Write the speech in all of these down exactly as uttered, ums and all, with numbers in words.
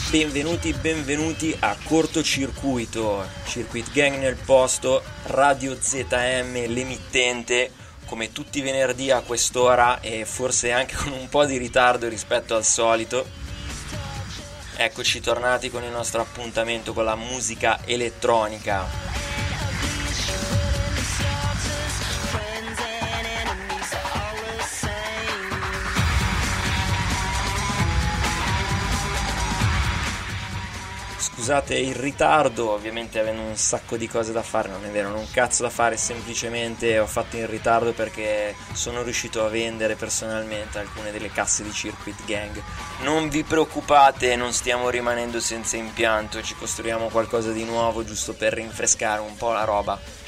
Benvenuti, benvenuti a Cortocircuito, Circuit Gang nel posto, Radio Z M, l'emittente, come tutti i venerdì a quest'ora e forse anche con un po' di ritardo rispetto al solito. Eccoci tornati con il nostro appuntamento con la musica elettronica. Scusate il ritardo, ovviamente avendo un sacco di cose da fare, non è vero, non un cazzo da fare, semplicemente ho fatto in ritardo perché sono riuscito a vendere personalmente alcune delle casse di Circuit Gang. Non vi preoccupate, non stiamo rimanendo senza impianto, ci costruiamo qualcosa di nuovo giusto per rinfrescare un po' la roba.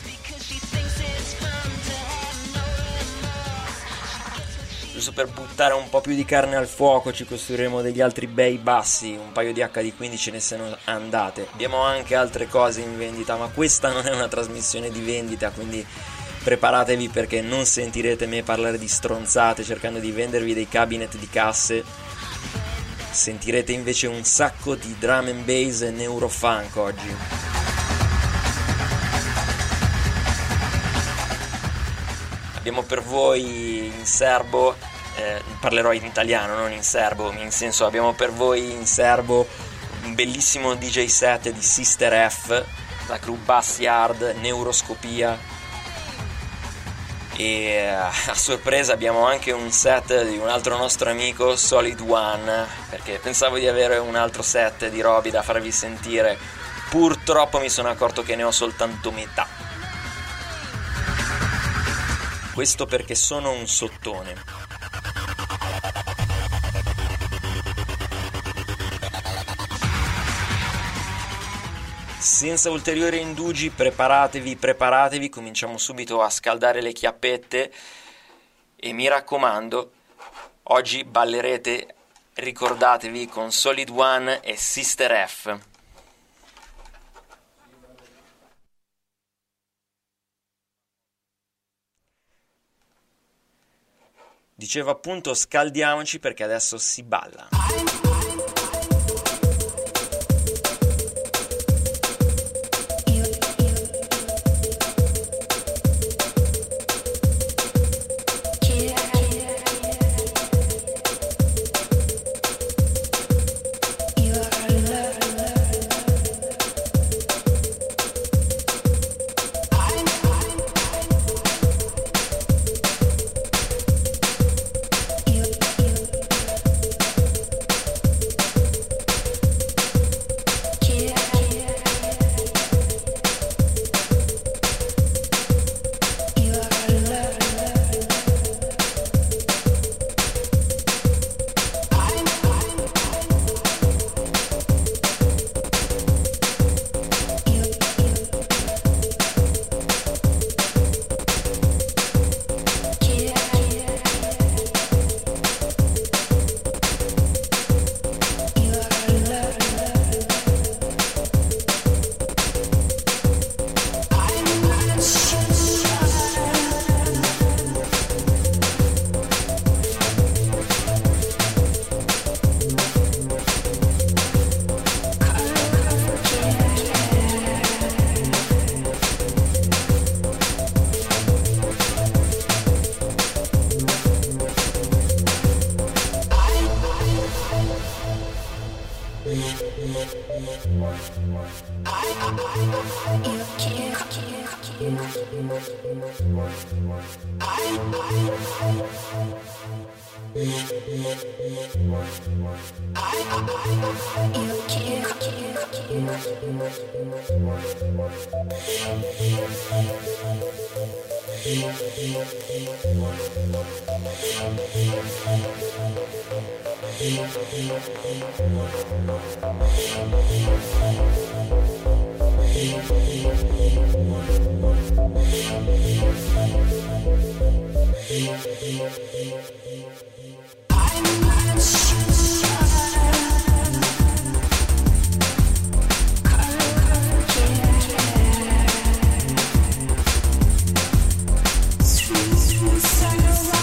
Giusto per buttare un po' più di carne al fuoco ci costruiremo degli altri bei bassi, un paio di acca di quindici ce ne sono andate. Abbiamo anche altre cose in vendita, ma questa non è una trasmissione di vendita, quindi preparatevi perché non sentirete me parlare di stronzate cercando di vendervi dei cabinet di casse. Sentirete invece un sacco di drum and bass e neurofunk oggi. Abbiamo per voi in serbo, eh, parlerò in italiano, non in serbo, in senso abbiamo per voi in serbo un bellissimo D J set di Sister F, la crew Bass Yard, Neuroscopia, e a sorpresa abbiamo anche un set di un altro nostro amico, Solid One, perché pensavo di avere un altro set di robi da farvi sentire, purtroppo mi sono accorto che ne ho soltanto metà. Questo perché sono un sottone. Senza ulteriori indugi, preparatevi, preparatevi, cominciamo subito a scaldare le chiappette e mi raccomando, oggi ballerete, ricordatevi, con Solid One e Sister F. Dicevo appunto scaldiamoci perché adesso si balla.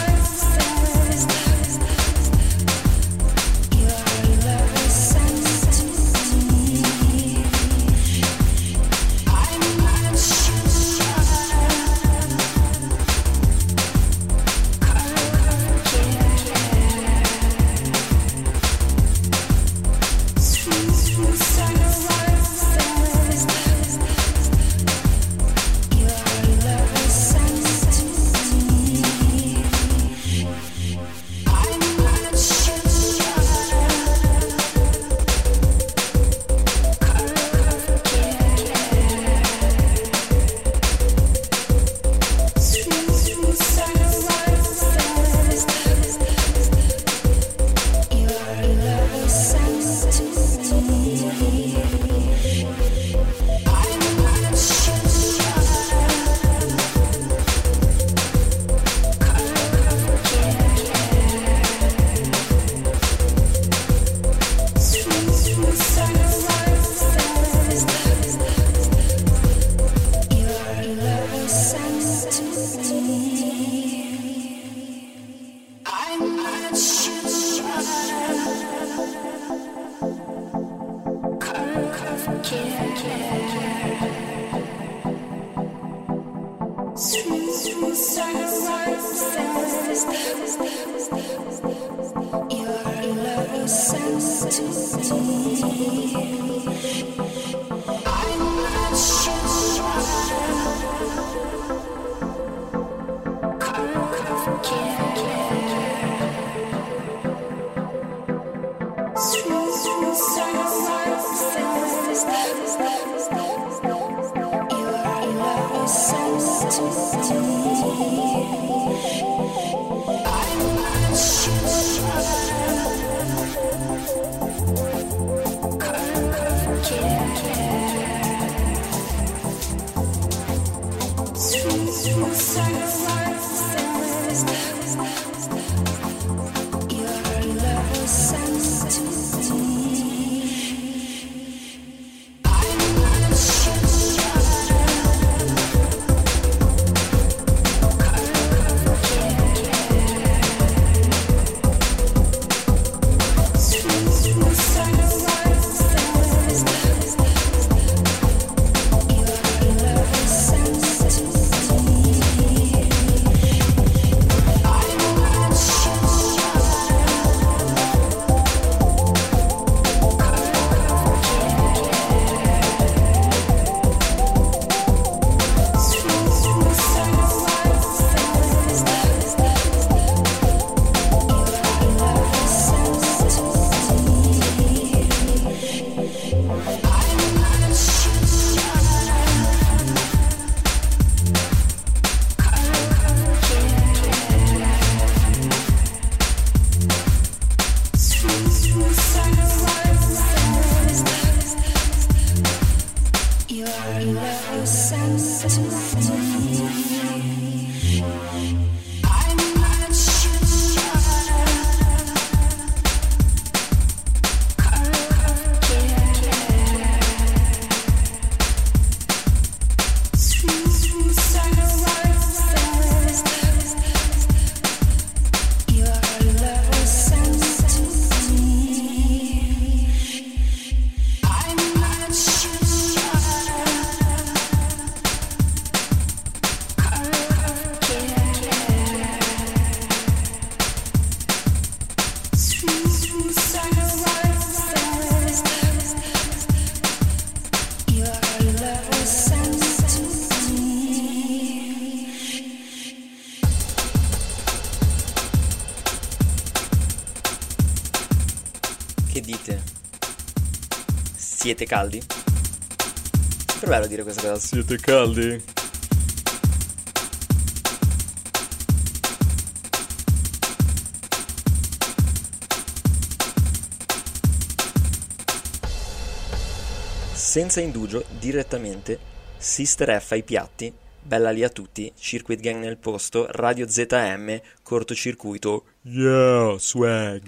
Your love is Che dite? Siete caldi? Sempre bello dire questa cosa. Siete caldi? Senza indugio, direttamente, Sister F ai piatti, bella lì a tutti, Circuit Gang nel posto, Radio Z M, cortocircuito, yeah, swag.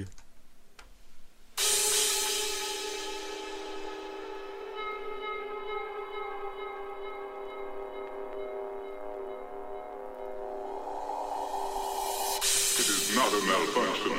It is not a malfunction.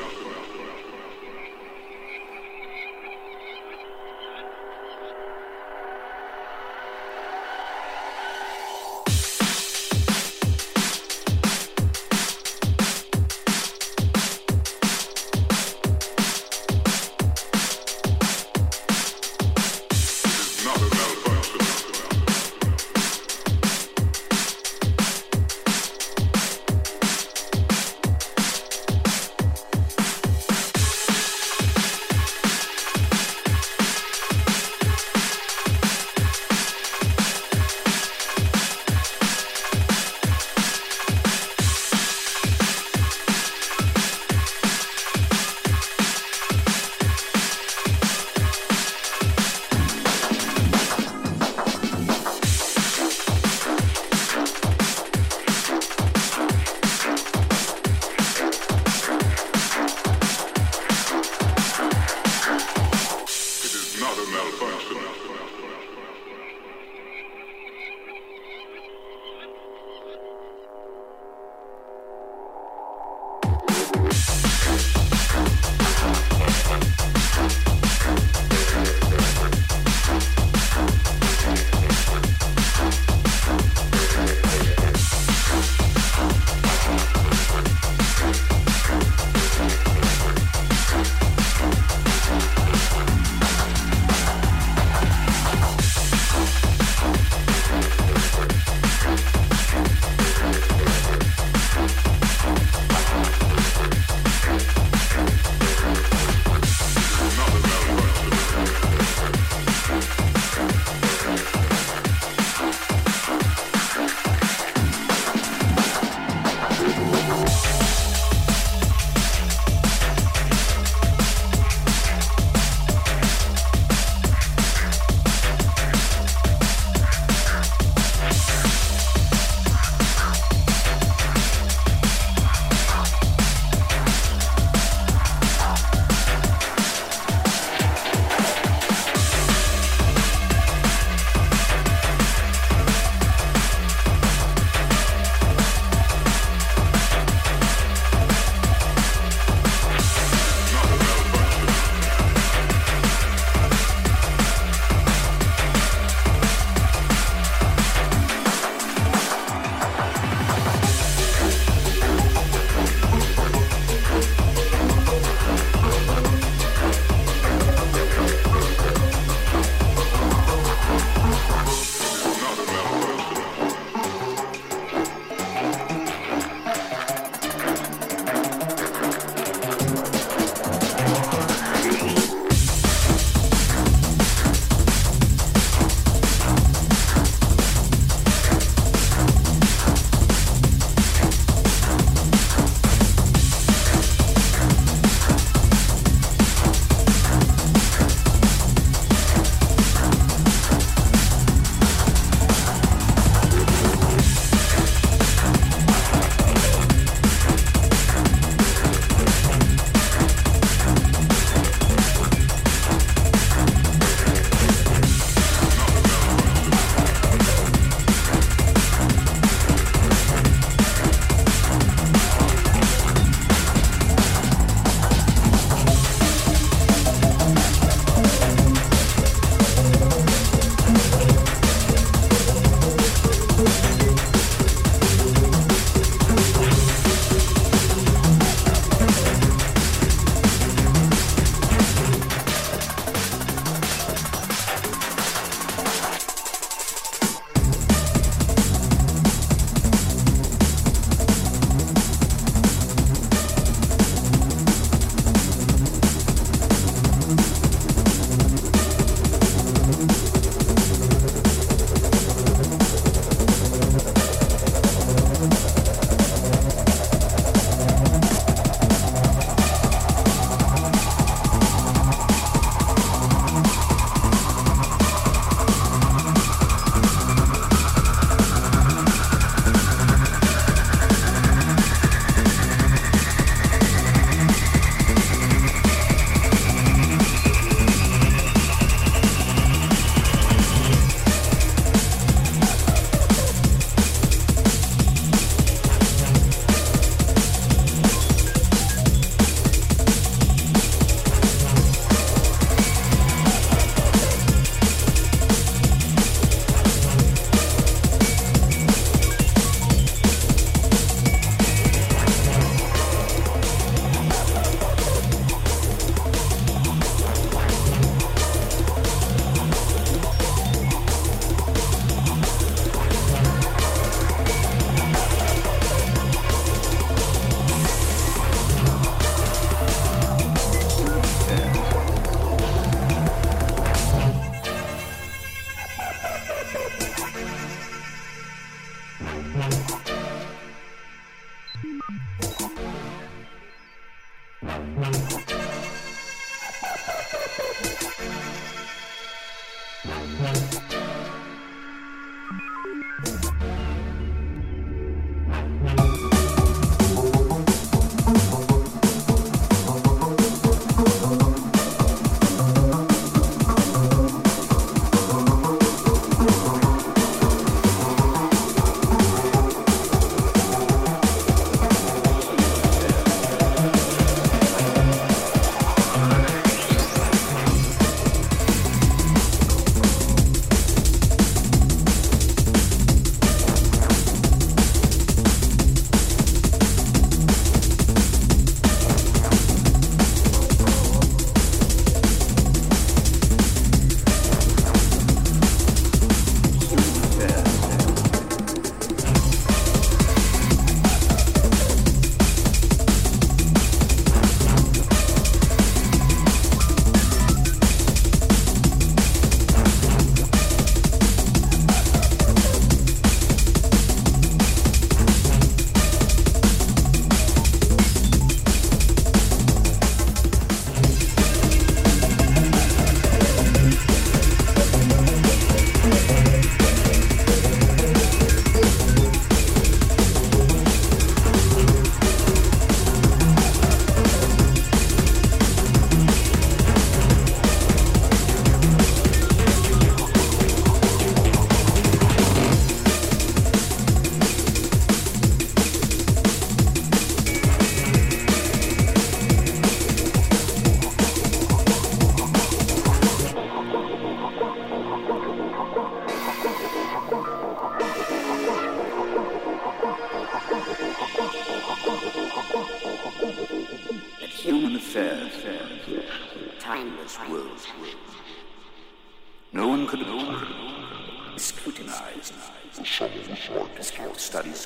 No one could no one scrutinize studies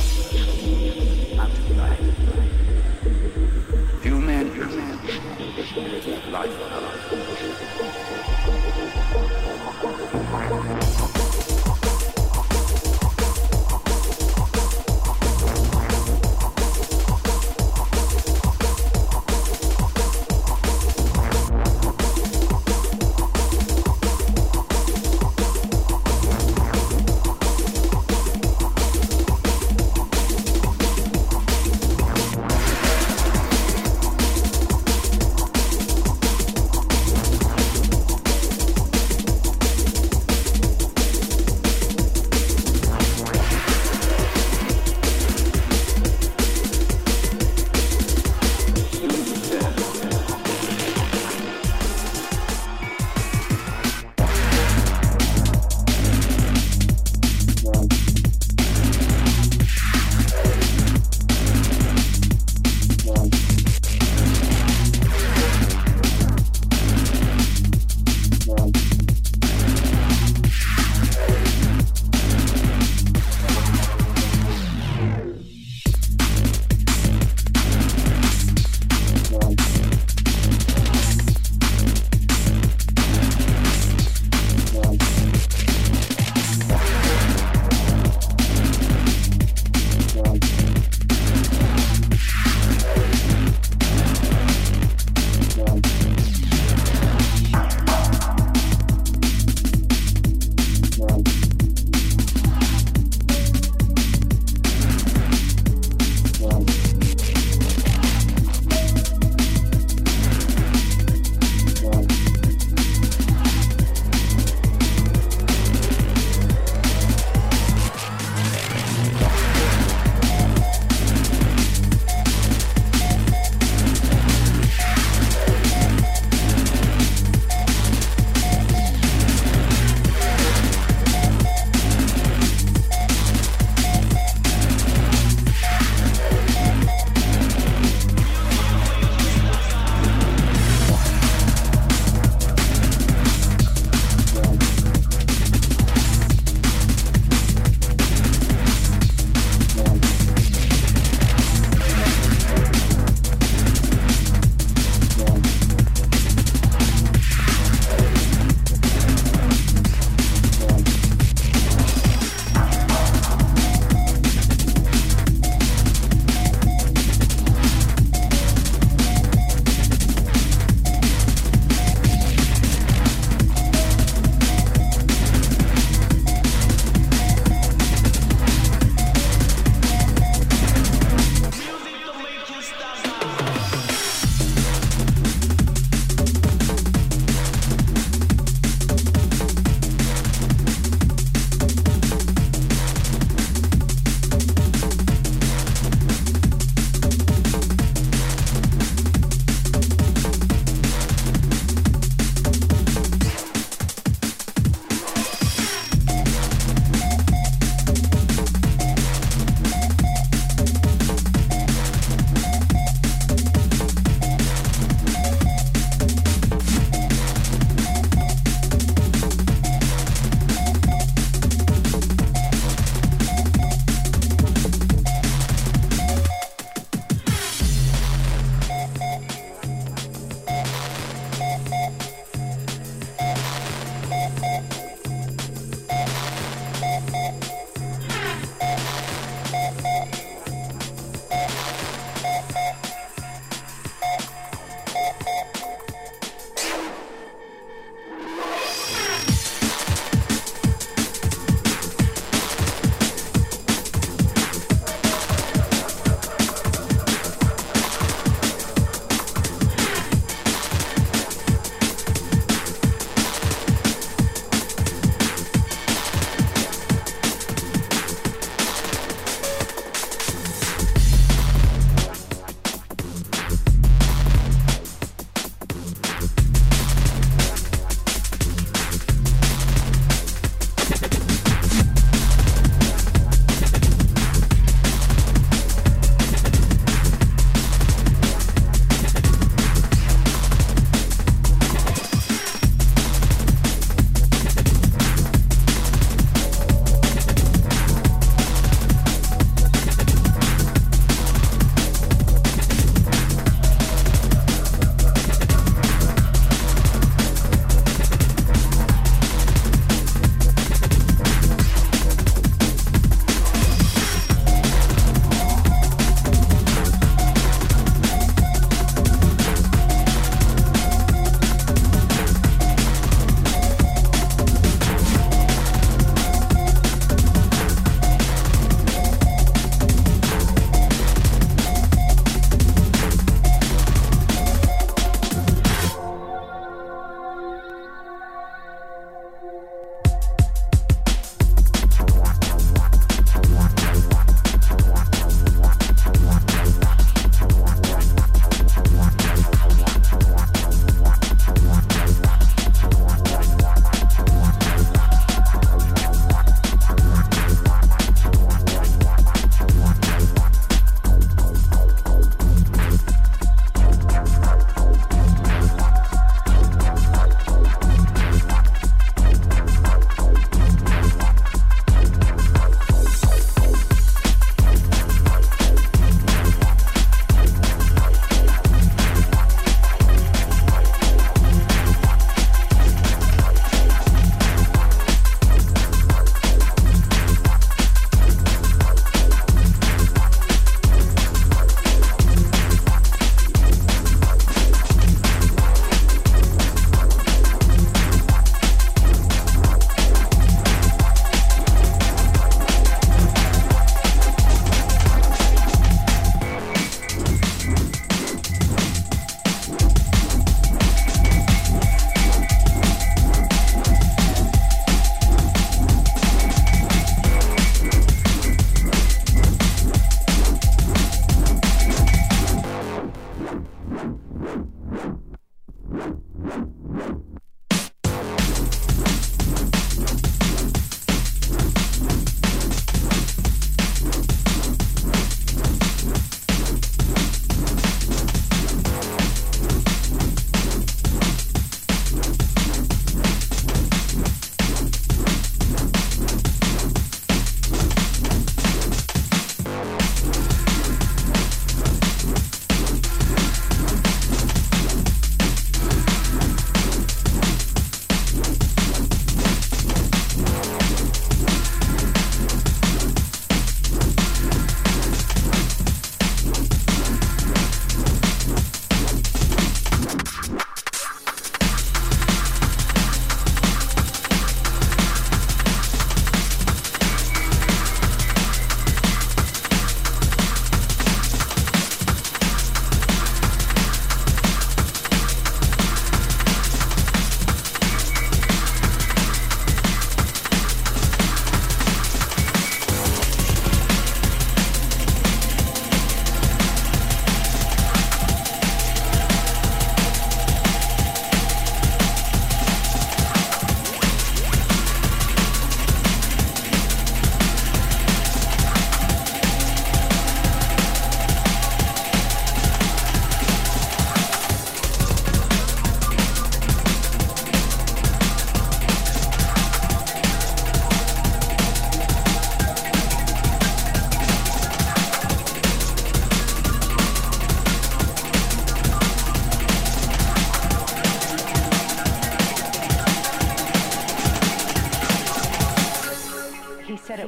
few men life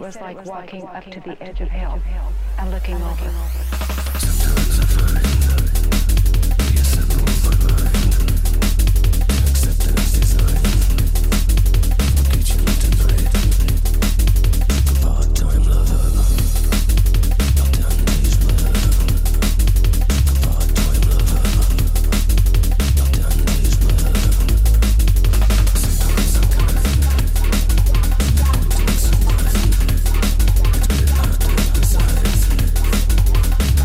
was like walking up to the edge of hell and looking over. Sometimes I find the assemble my mind, acceptance design, teach you tonight, a part-time lover, not down days mother, a part-time lover, not down days mother. Sometimes I'm kind, wanting someone, it's been hard to decide.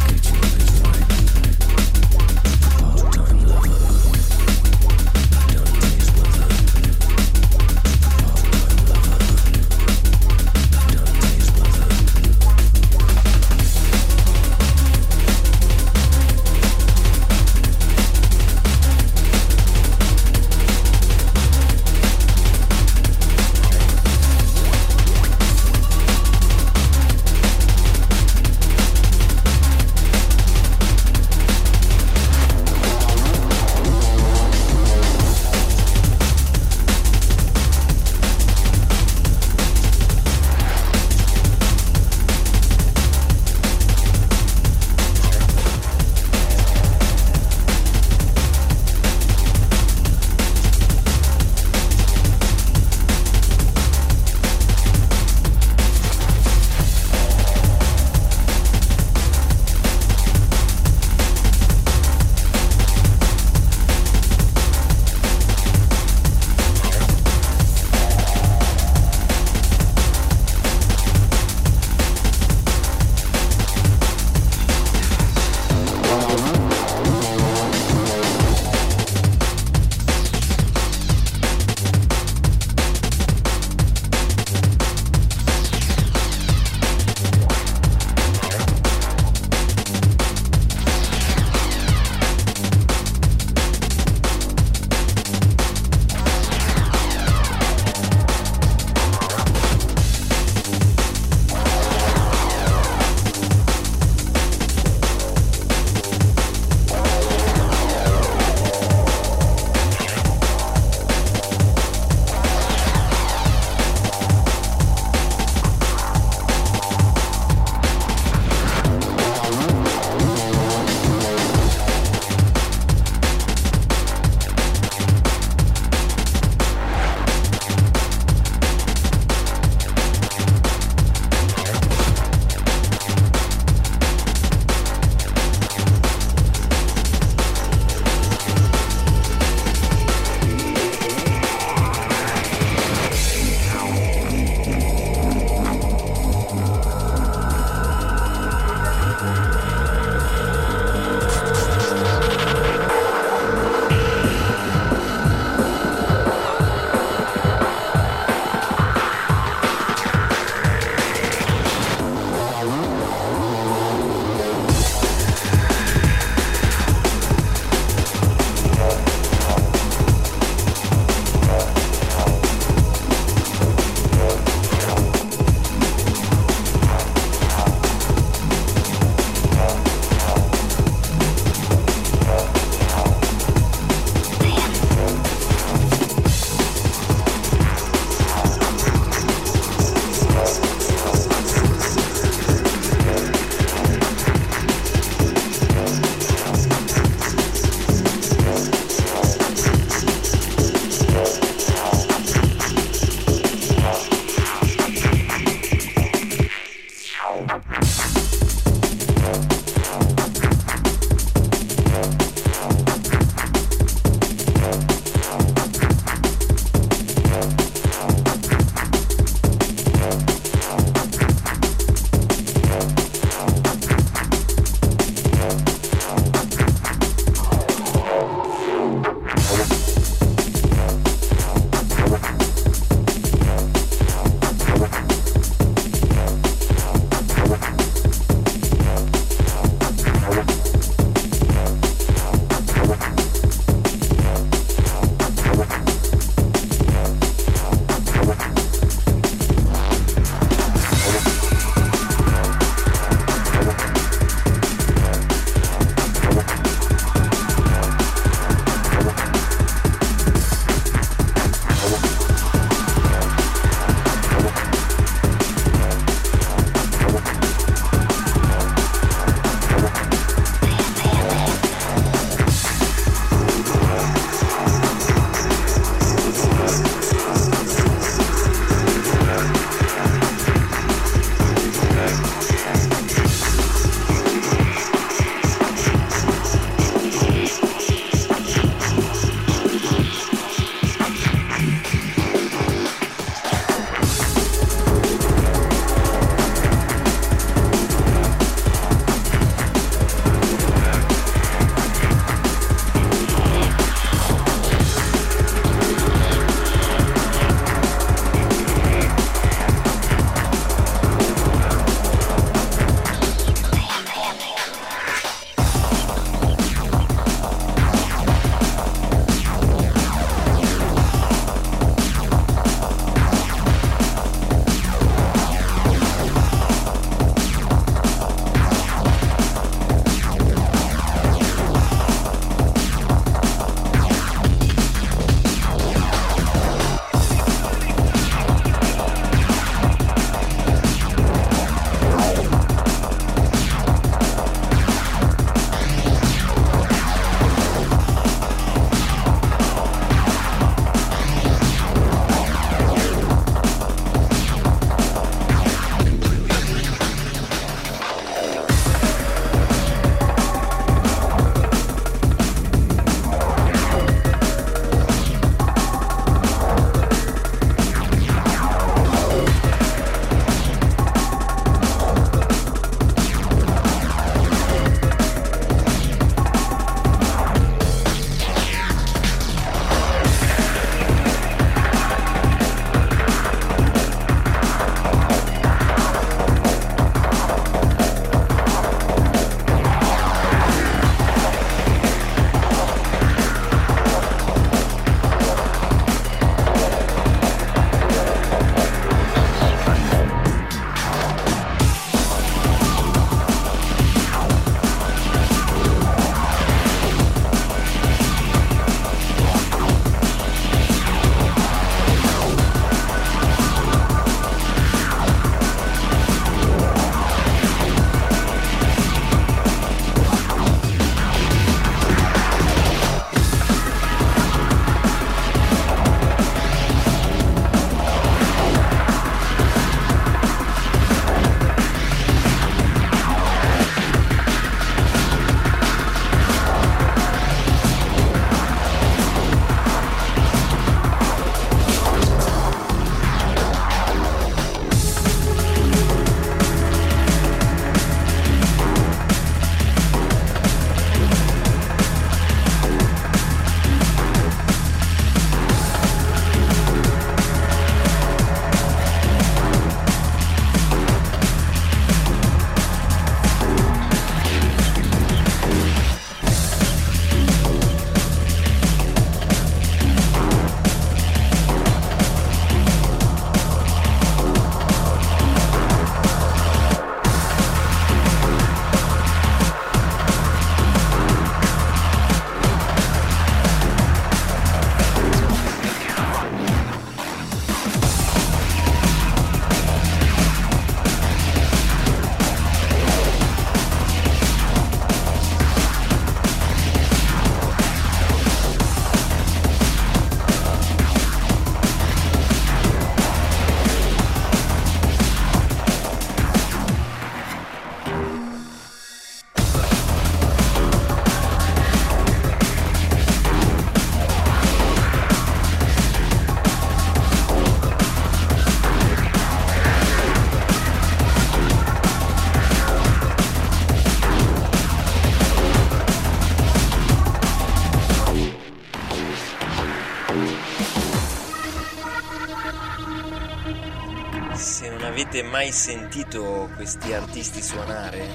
Se non avete mai sentito questi artisti suonare,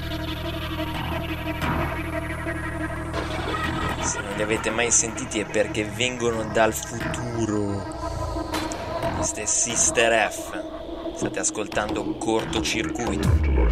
se non li avete mai sentiti è perché vengono dal futuro. Questo è Sister F. State ascoltando Cortocircuito.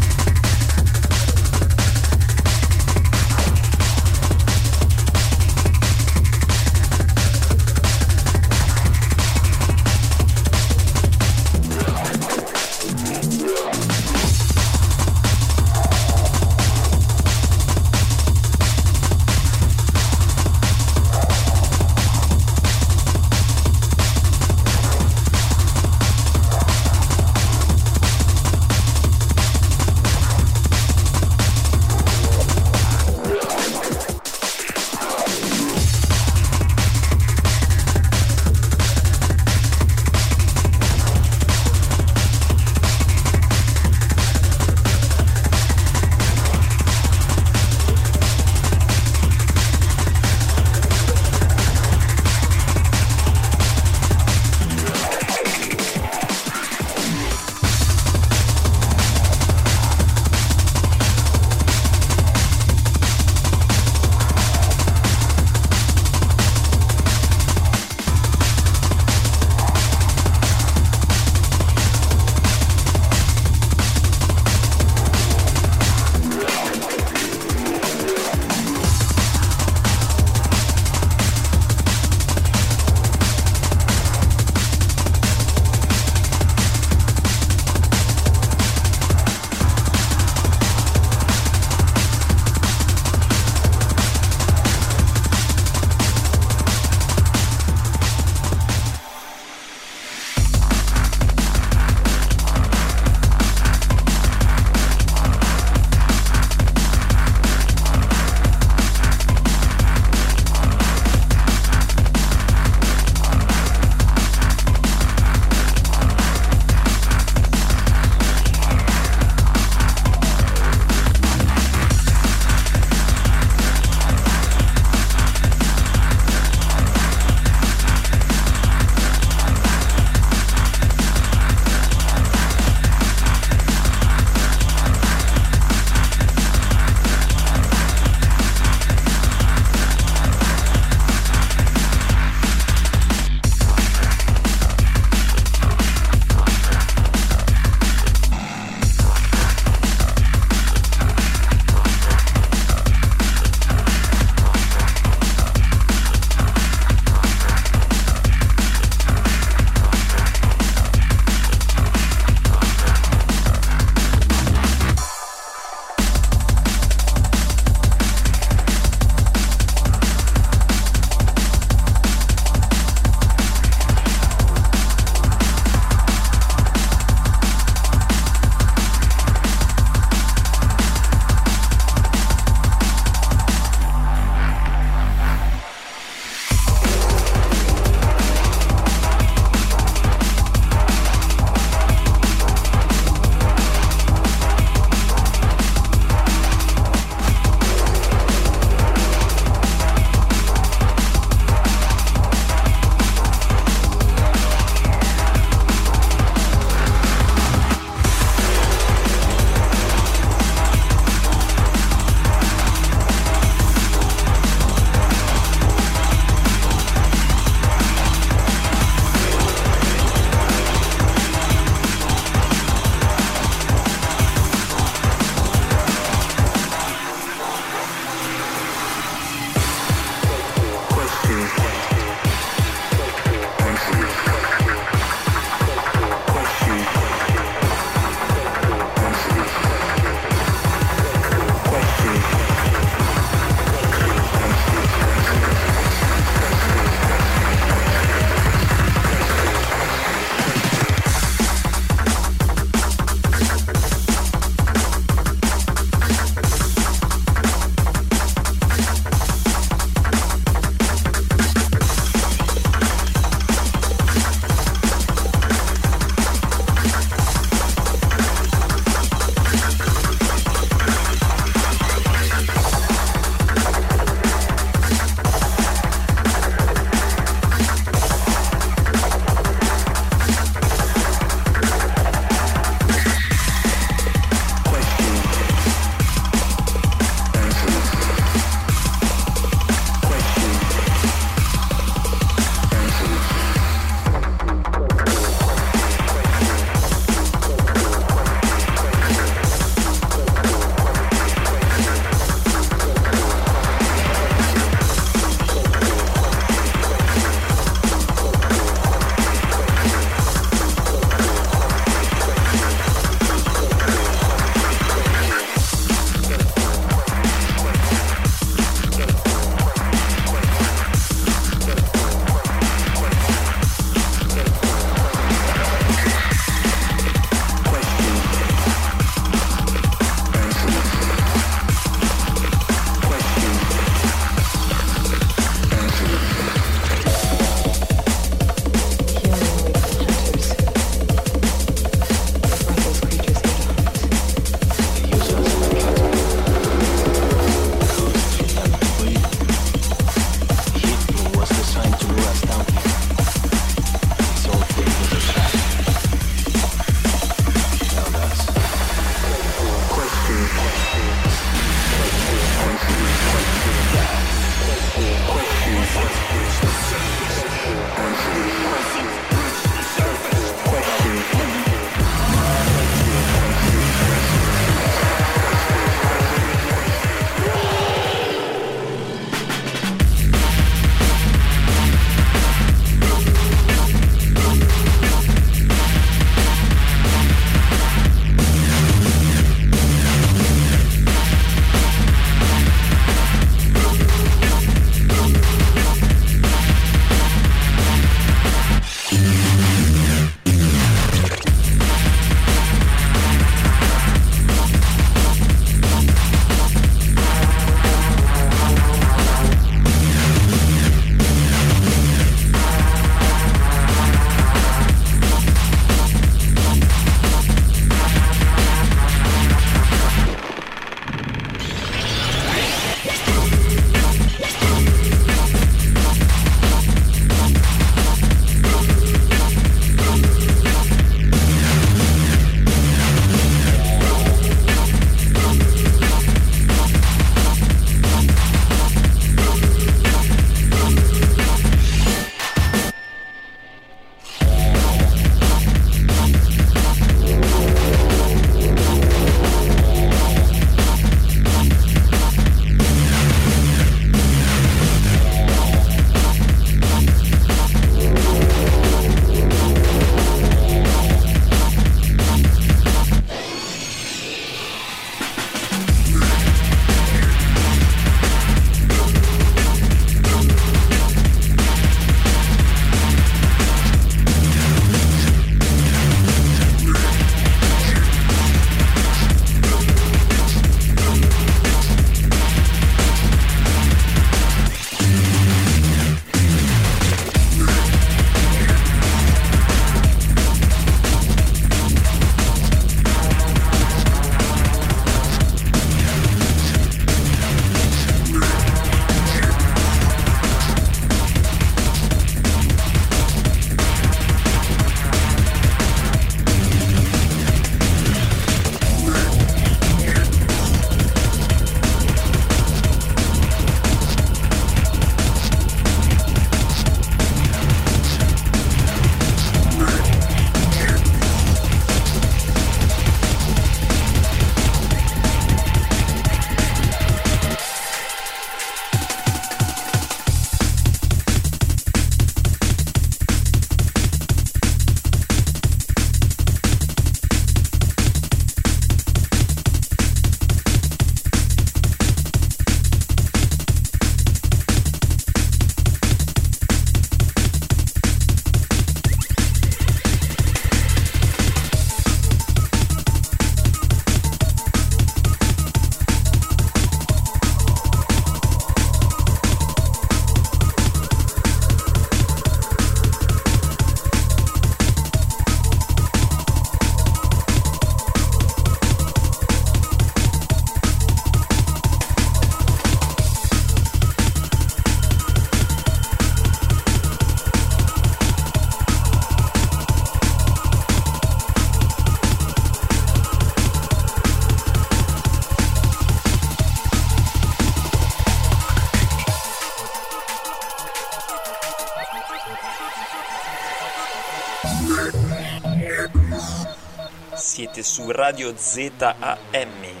siete su Radio Z A M e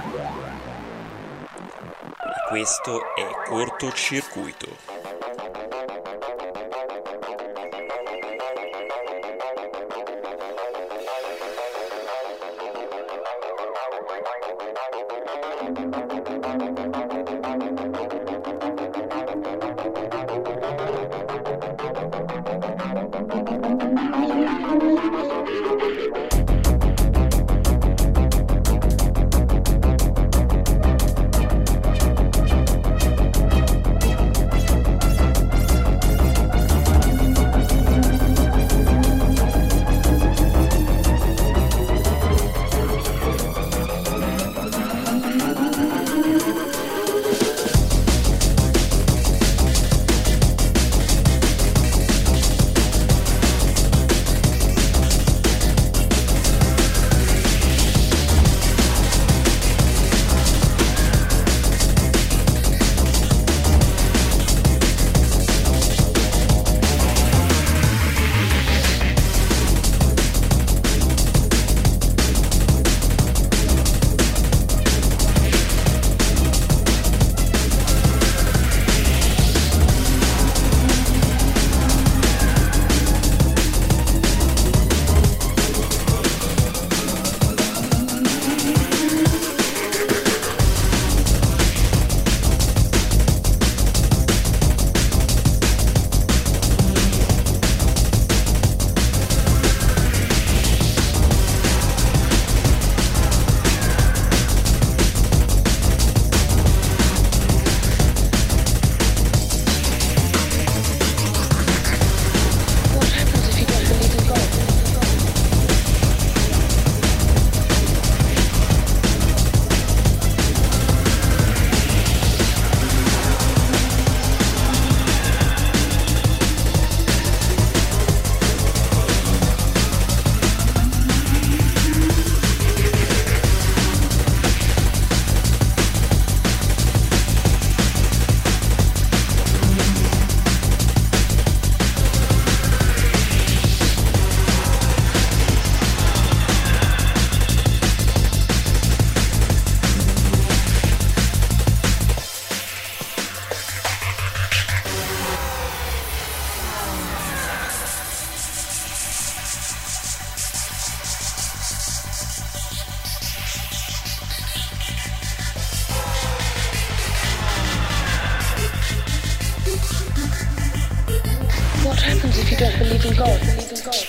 questo è Cortocircuito. What happens if you don't believe in God? Believe in God?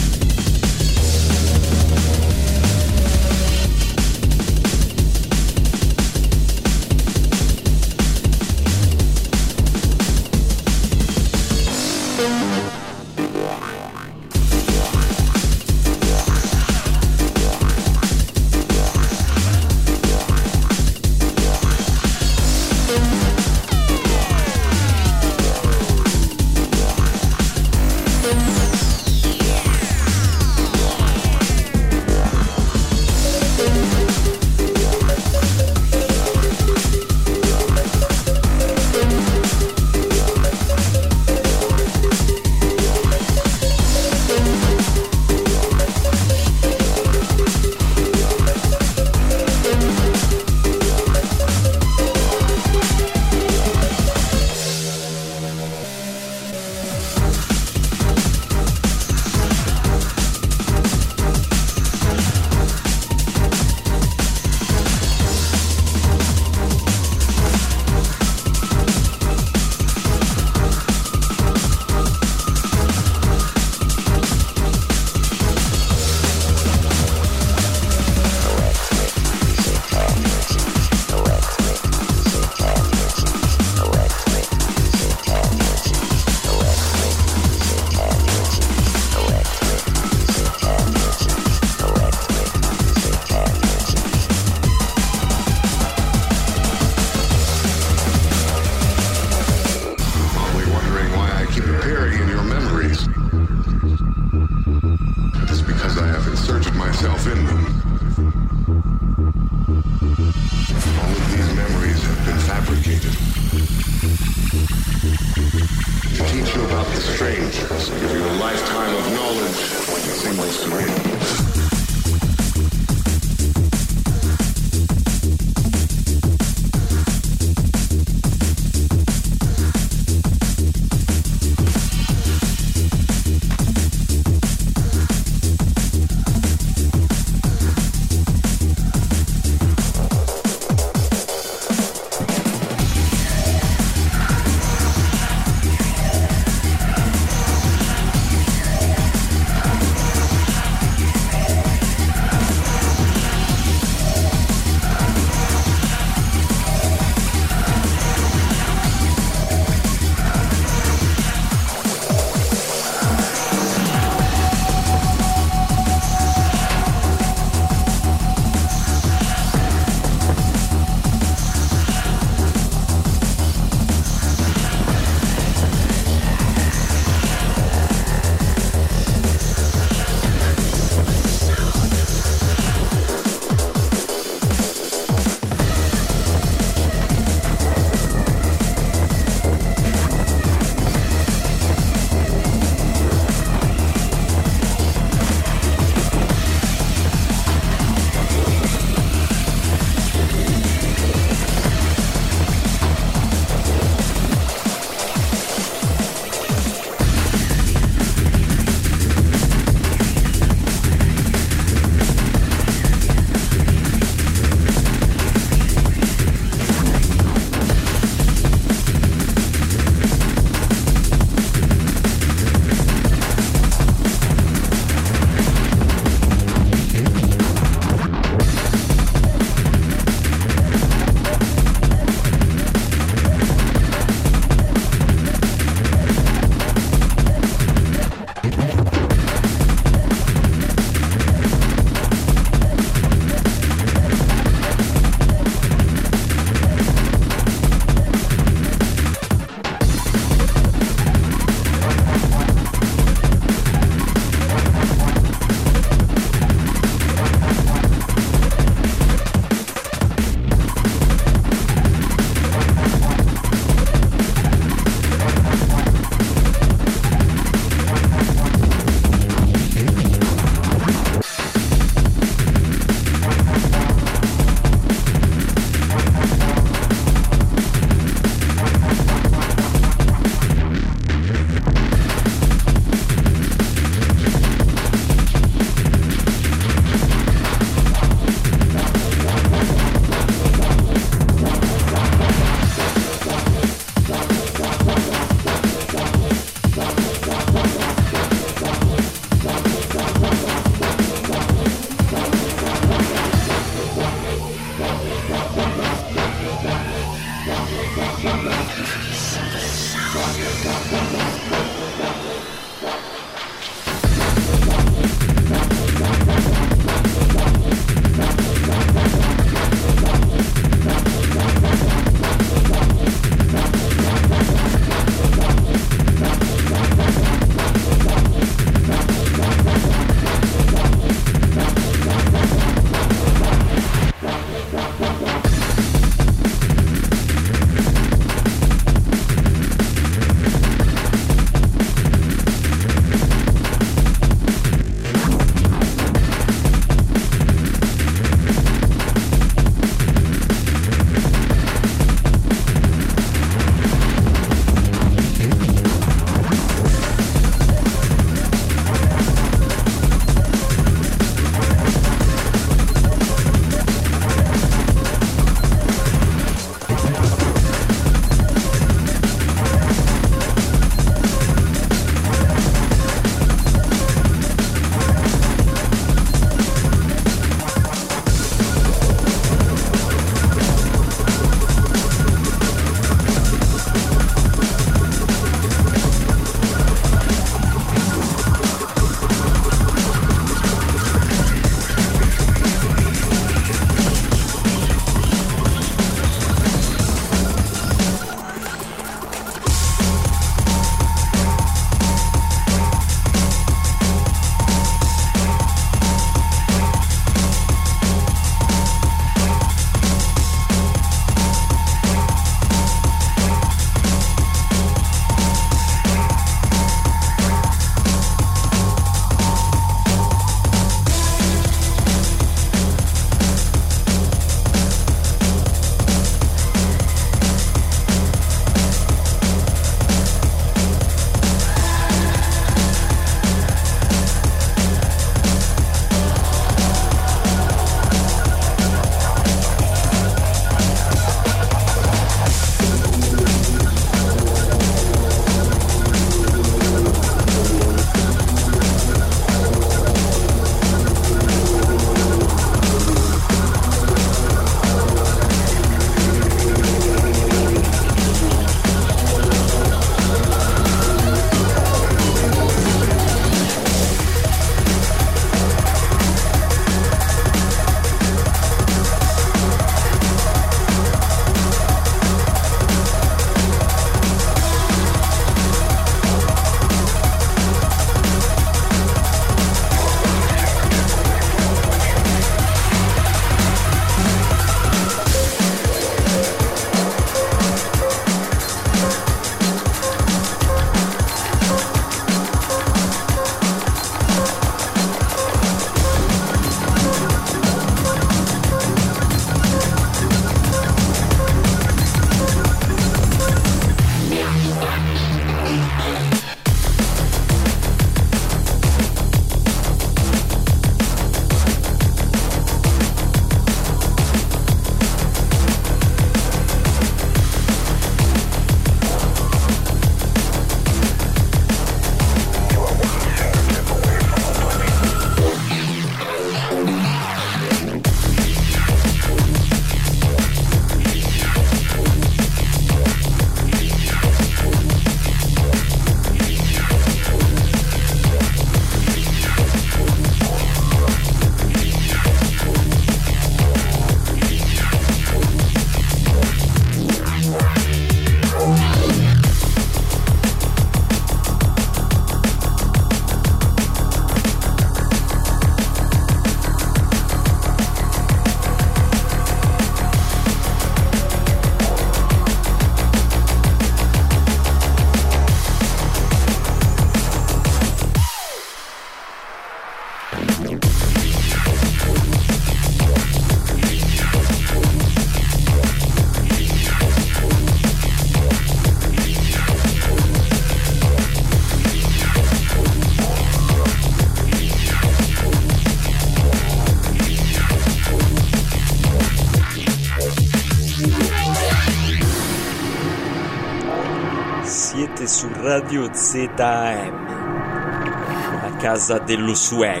Radio Z M, la casa dello swag.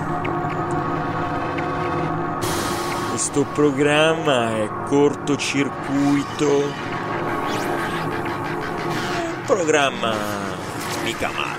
Questo programma è cortocircuito, un programma mica male.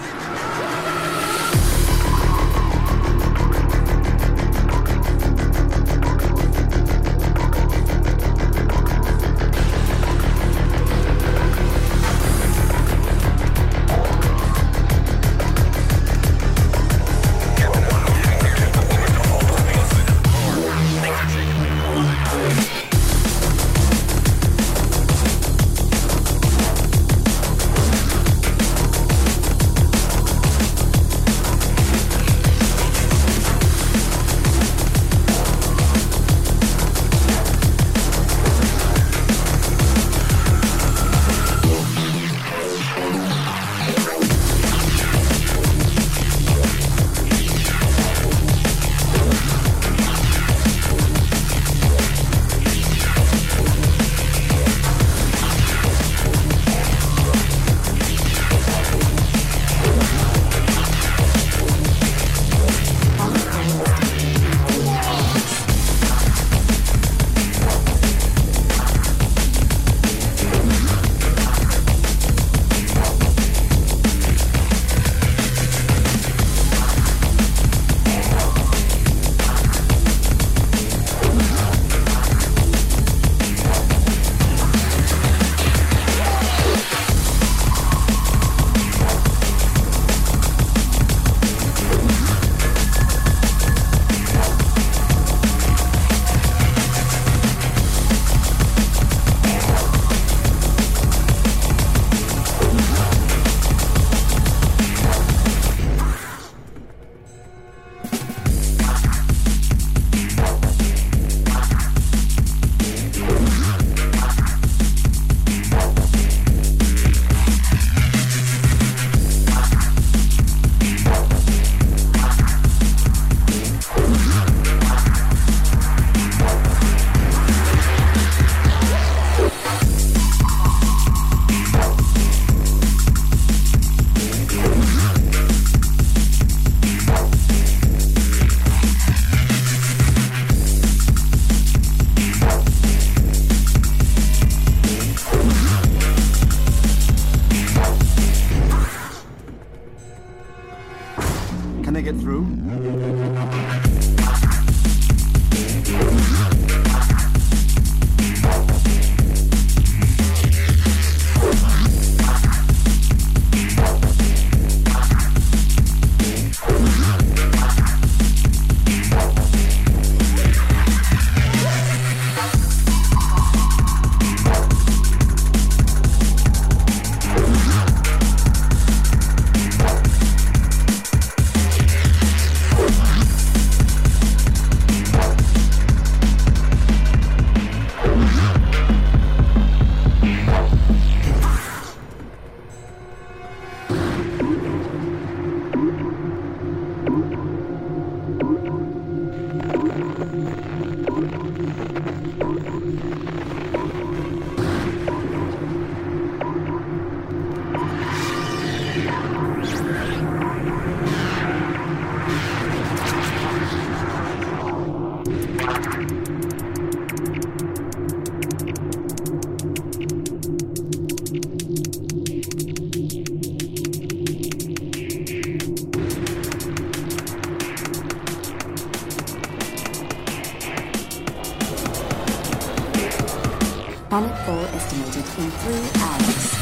Can they get through? Planetfall estimated in three hours.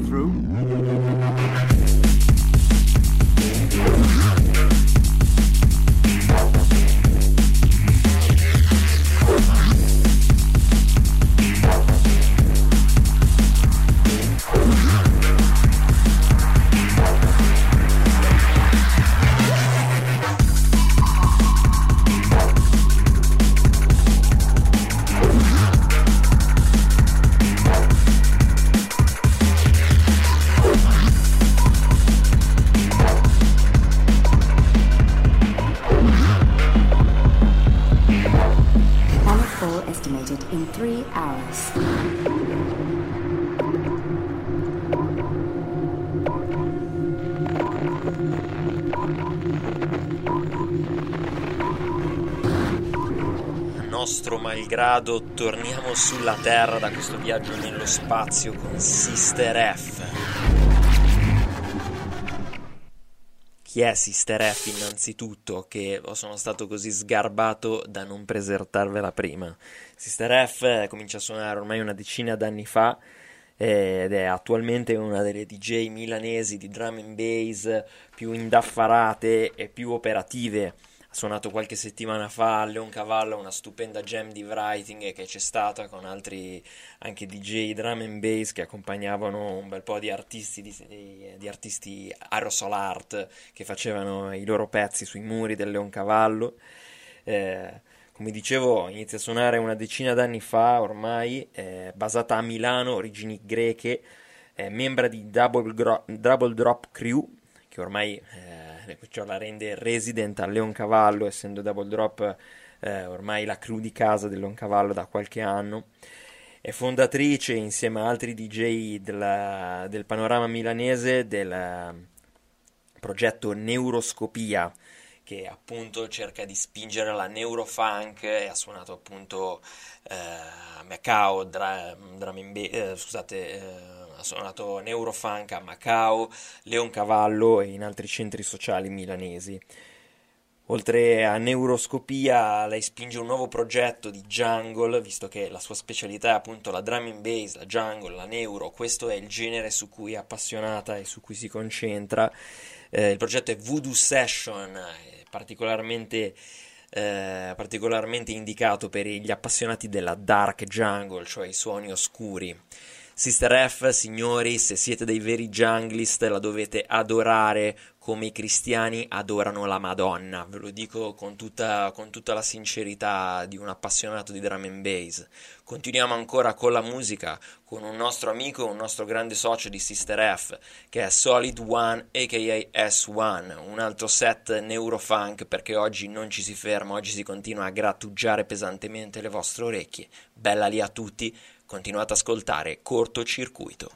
through? Estimated in three hours. Nostro malgrado torniamo sulla Terra da questo viaggio nello spazio con Sister F. Chi è Sister F innanzitutto, che sono stato così sgarbato da non presentarvela prima? Sister F comincia a suonare ormai una decina d'anni fa ed è attualmente una delle D J milanesi di drum and bass più indaffarate e più operative. Ha suonato qualche settimana fa a Leoncavallo una stupenda jam di writing che c'è stata con altri anche D J drum and bass che accompagnavano un bel po' di artisti di, di artisti aerosol art che facevano i loro pezzi sui muri del Leoncavallo. Eh, come dicevo, inizia a suonare una decina d'anni fa ormai, eh, basata a Milano, origini greche, eh, membra di Double, Gro- Double Drop Crew, che ormai eh, cioè la rende resident a Leoncavallo, essendo Double Drop eh, ormai la crew di casa del Leoncavallo da qualche anno. È fondatrice, insieme a altri D J della, del panorama milanese, del progetto Neuroscopia, che appunto cerca di spingere la neurofunk, e ha suonato appunto eh, Macao, dra, drum and bass, eh, scusate, eh, ha suonato neurofunk a Macao, Leoncavallo e in altri centri sociali milanesi. Oltre a Neuroscopia, lei spinge un nuovo progetto di jungle, visto che la sua specialità è appunto la drum and bass, la jungle, la neuro. Questo è il genere su cui è appassionata e su cui si concentra. Eh, il progetto è Voodoo Session, è particolarmente, eh, particolarmente indicato per gli appassionati della dark jungle, cioè i suoni oscuri. Sister F, signori, se siete dei veri junglist, la dovete adorare come i cristiani adorano la Madonna. Ve lo dico con tutta, con tutta la sincerità di un appassionato di drum and bass. Continuiamo ancora con la musica, con un nostro amico, un nostro grande socio di Sister F, che è Solid One, a k a. S uno, un altro set neurofunk, perché oggi non ci si ferma, oggi si continua a grattugiare pesantemente le vostre orecchie. Bella lì a tutti. Continuate ad ascoltare Cortocircuito.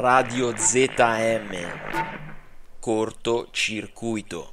Radio Z M. Cortocircuito.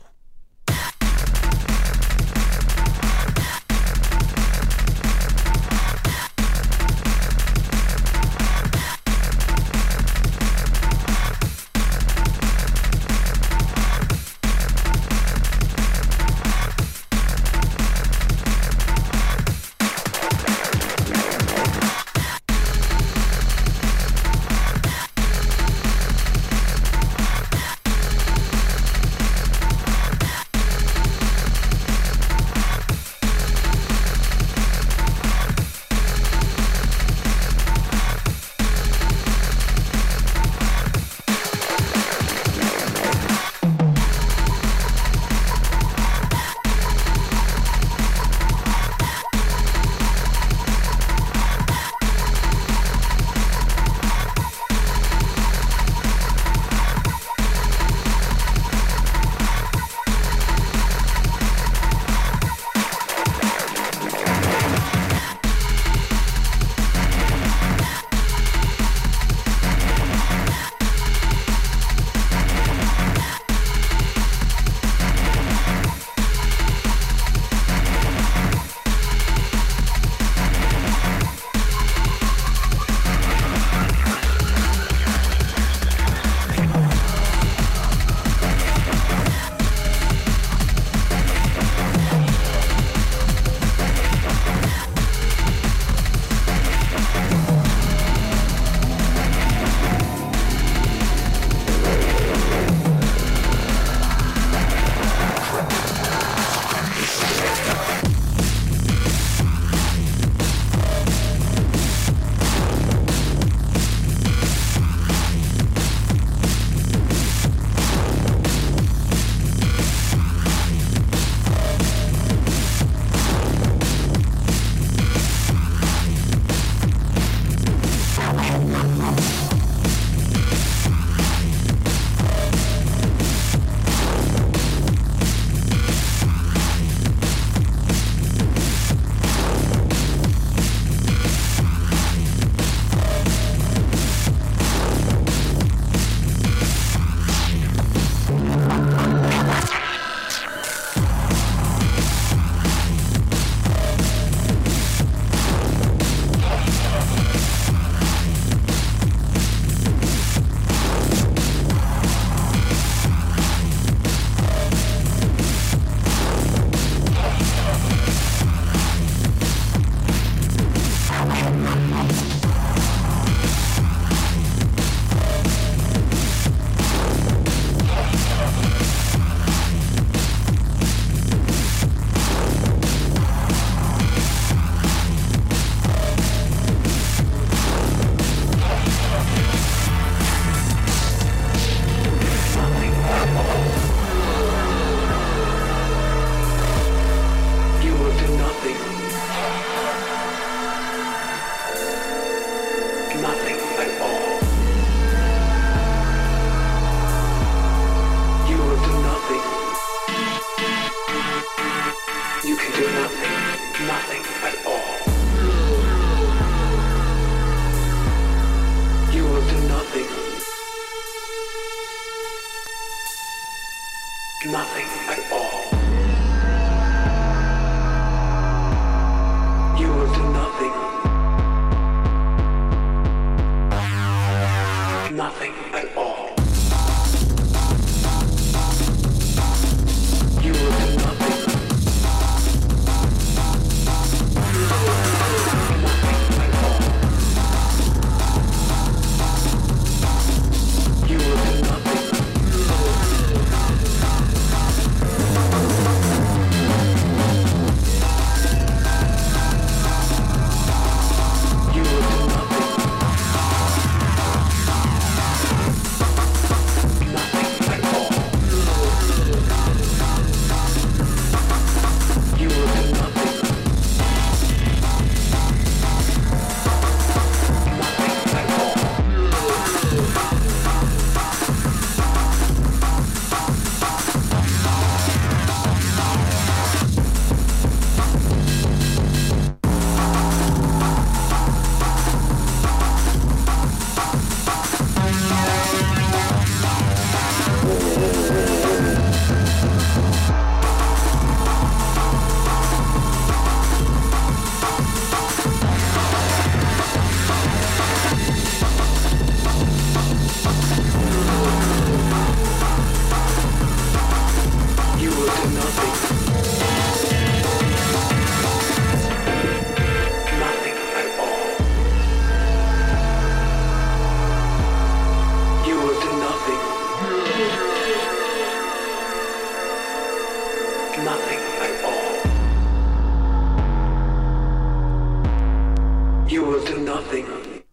You will do nothing.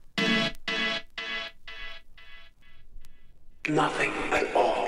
Nothing at all.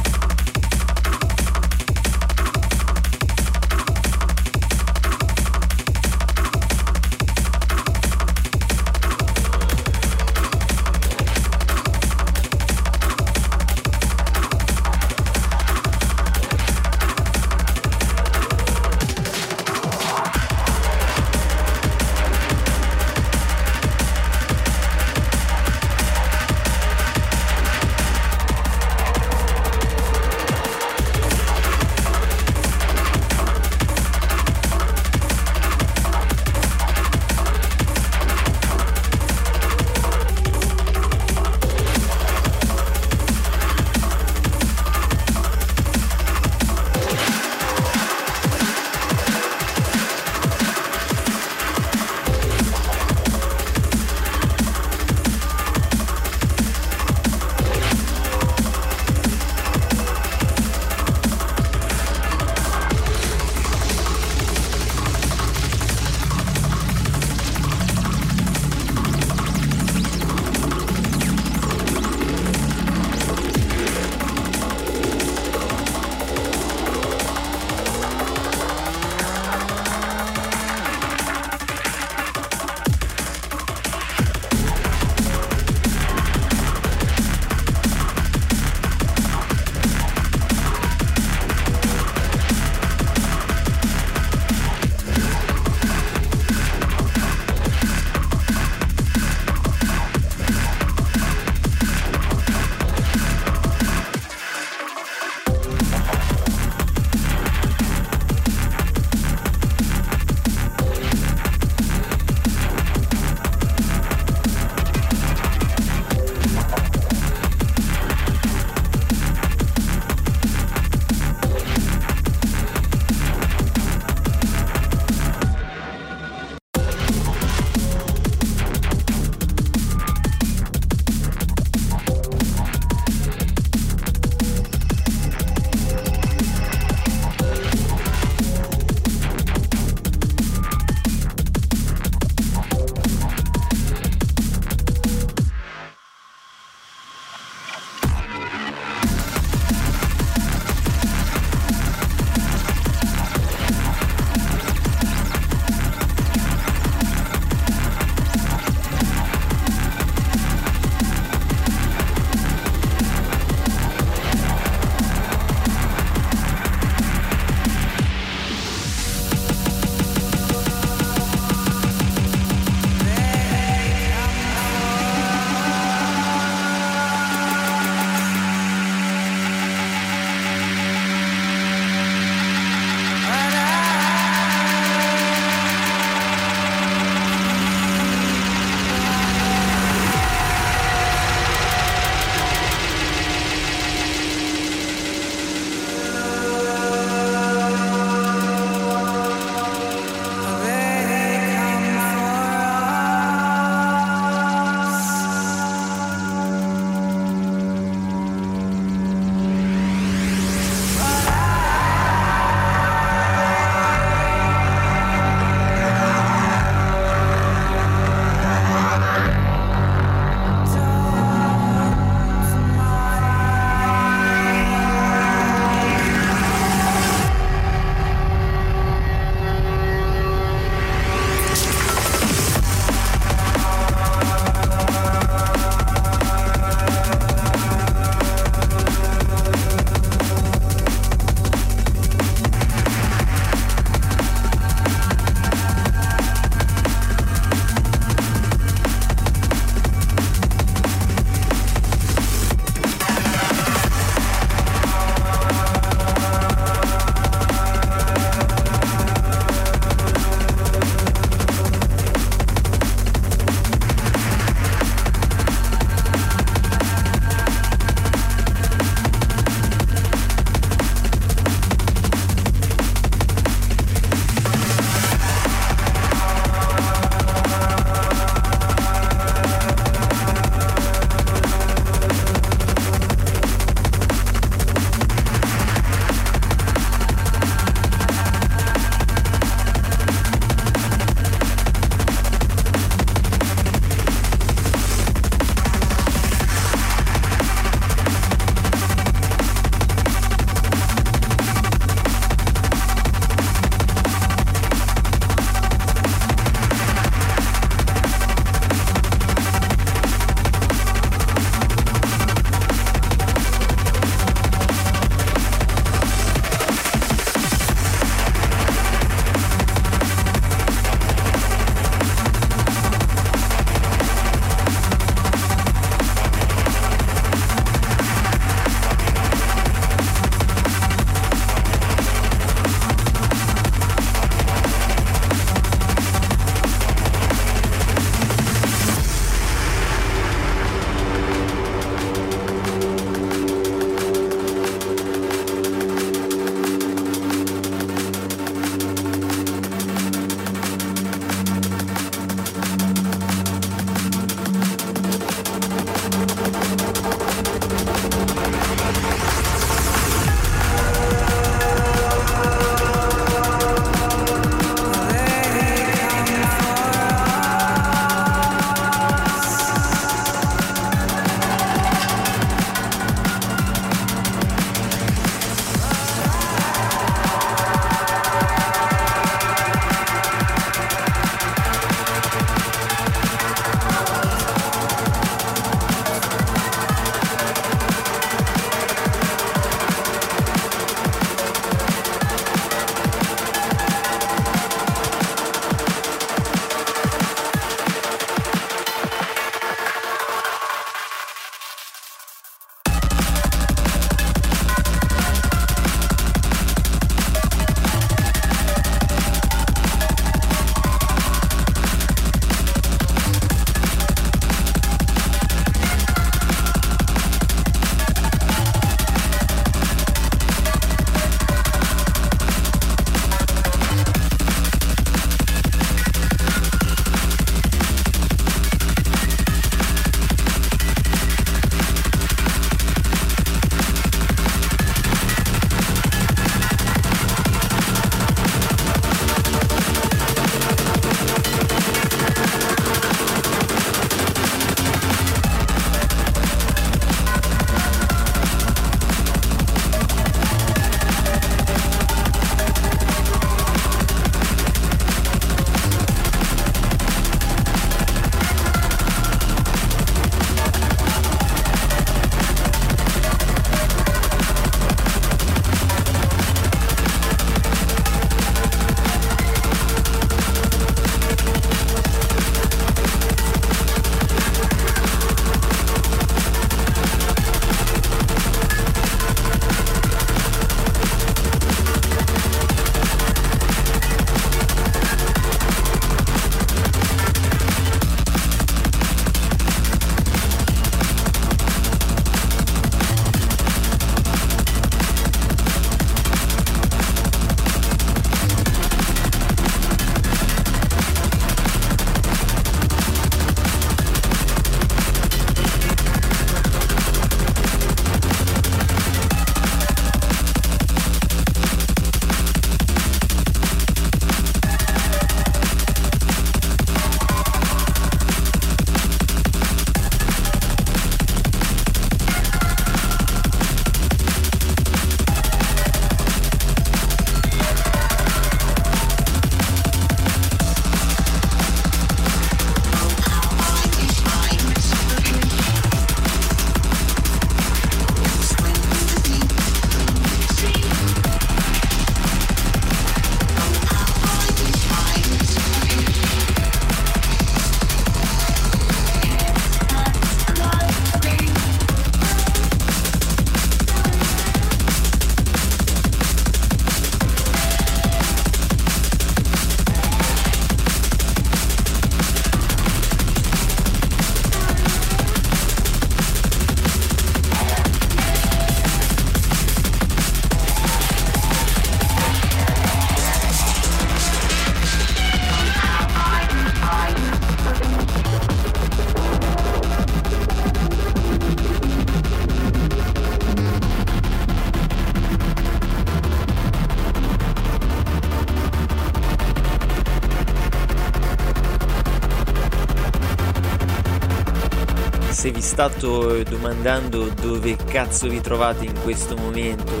se vi state domandando dove cazzo vi trovate in questo momento,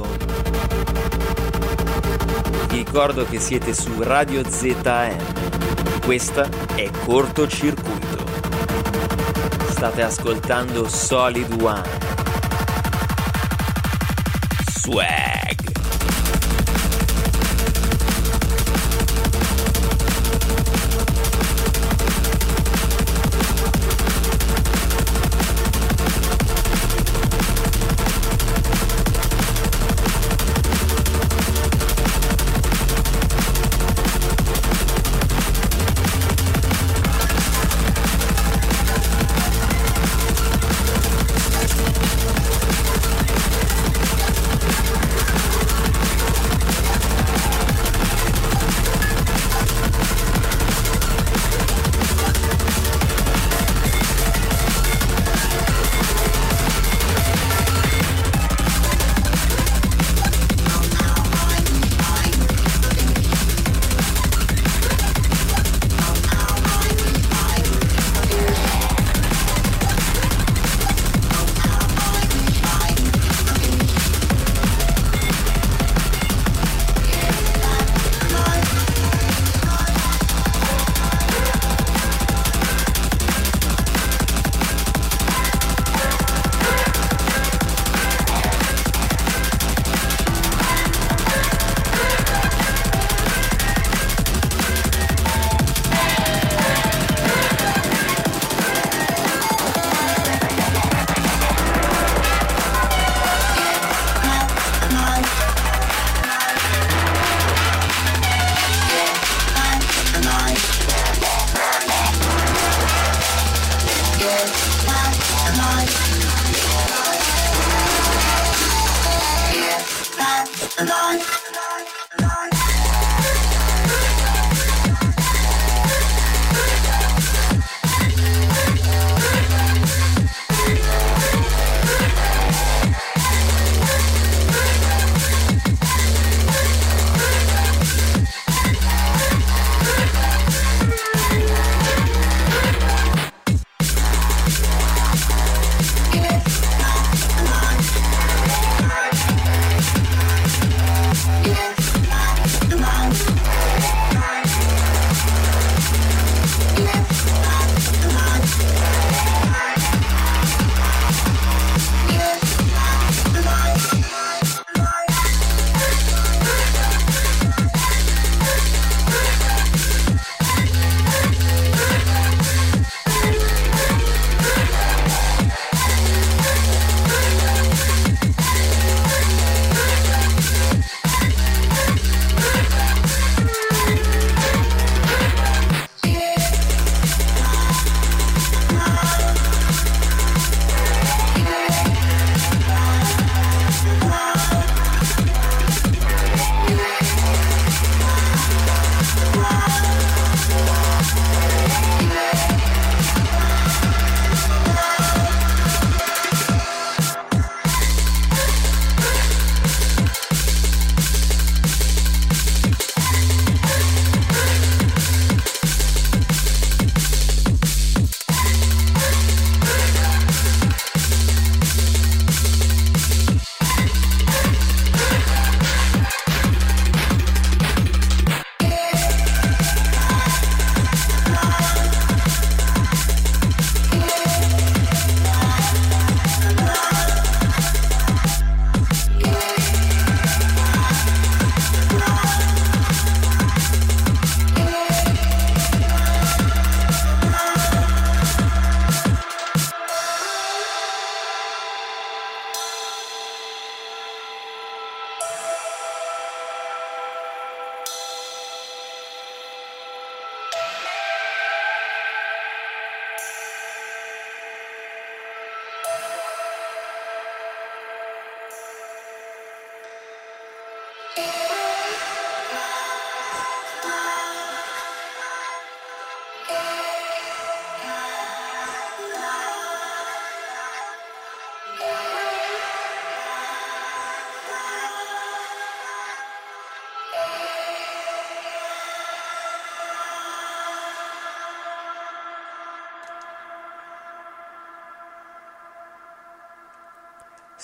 vi ricordo che siete su Radio Z M. Questa è Cortocircuito. State ascoltando Solid One. Swag.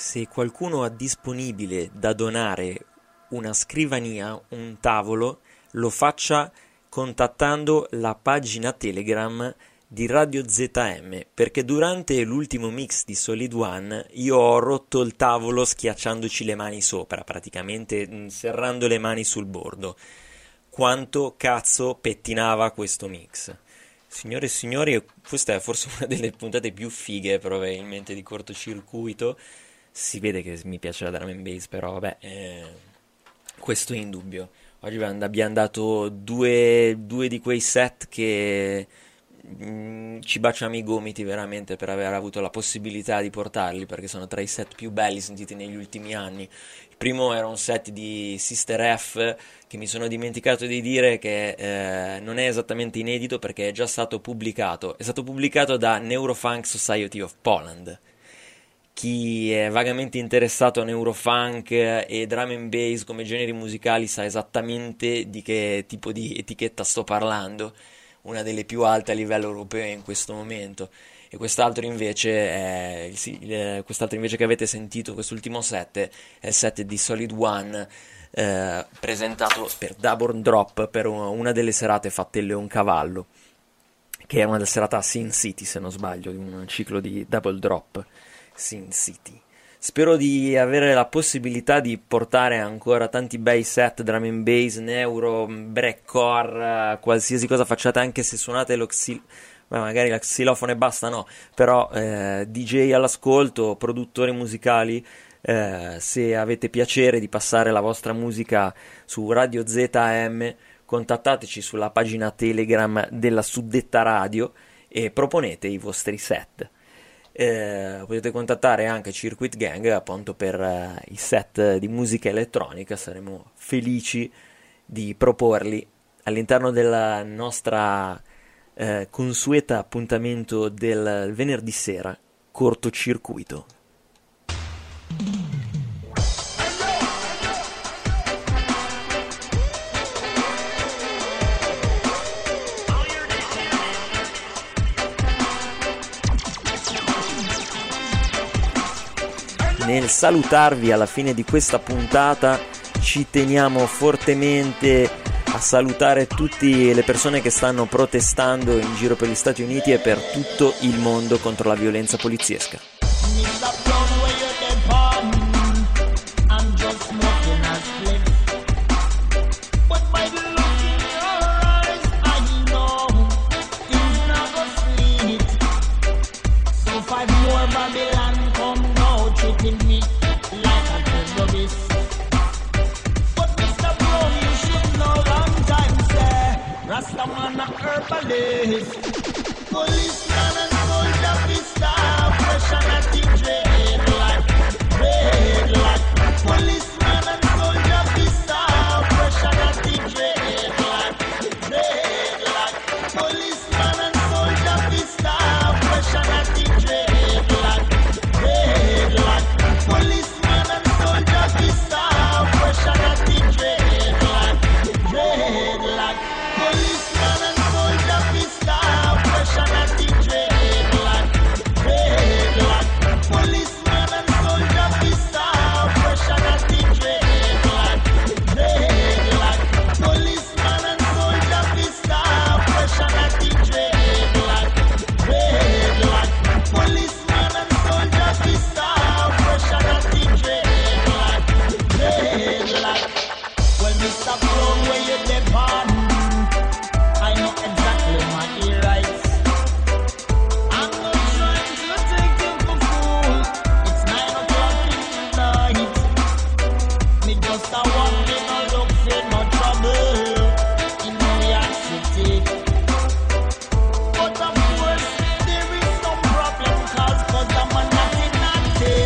se qualcuno ha disponibile da donare una scrivania, un tavolo, lo faccia contattando la pagina Telegram di Radio Z M, perché durante l'ultimo mix di Solid One io ho rotto il tavolo schiacciandoci le mani sopra, praticamente serrando le mani sul bordo. Quanto cazzo pettinava questo mix. Signore e signori, questa è forse una delle puntate più fighe probabilmente di cortocircuito. Si vede che mi piace la drum and bass, però vabbè, eh, questo è indubbio. Oggi abbiamo dato due, due di quei set che mh, ci baciamo i gomiti veramente per aver avuto la possibilità di portarli, perché sono tra i set più belli sentiti negli ultimi anni. Il primo era un set di Sister F, che mi sono dimenticato di dire che eh, non è esattamente inedito perché è già stato pubblicato. È stato pubblicato da Neurofunk Society of Poland. Chi è vagamente interessato a neurofunk e drum and bass come generi musicali sa esattamente di che tipo di etichetta sto parlando, una delle più alte a livello europeo in questo momento. E quest'altro invece è sì, quest'altro invece che avete sentito, quest'ultimo set è il set di Solid One, eh, presentato per Double Drop per una delle serate fatte il Leoncavallo, che è una delle serate a Sin City, se non sbaglio, di un ciclo di Double Drop Sin City. Spero di avere la possibilità di portare ancora tanti bei set drum and bass, neuro, breakcore, qualsiasi cosa facciate, anche se suonate lo xil- Beh, magari la xilofono e basta, no, però eh, D J all'ascolto, produttori musicali, eh, se avete piacere di passare la vostra musica su Radio Z M, contattateci sulla pagina Telegram della suddetta radio e proponete i vostri set. Eh, potete contattare anche Circuit Gang appunto per eh, i set di musica elettronica, saremo felici di proporli all'interno della nostra eh, consueta appuntamento del venerdì sera, cortocircuito. Nel salutarvi alla fine di questa puntata ci teniamo fortemente a salutare tutte le persone che stanno protestando in giro per gli Stati Uniti e per tutto il mondo contro la violenza poliziesca. Rastaman a herbalist, policeman and soldier vista, fresh and a red light, red light. Policeman and soldier vista, fresh and a red light, red light. Policeman and soldier vista, fresh and a red light, red light. Policeman and soldier vista, fresh and a red light, red light. Policeman and soldier vista, fresh and a red light, red light. Policeman and soldier vista, fresh and a red light, red light. Policeman and soldier vista, fresh and a red light, red light. Policeman and soldier vista, fresh and a red light, red light. Well, Mister Brown, where you depart? I know exactly my rights. I'm not trying to take you for fool. It's nine o'clock in the night. Me just a walking, no look for no trouble in New York City. But of course there is some problem, cause cause I'm a naughty naughty.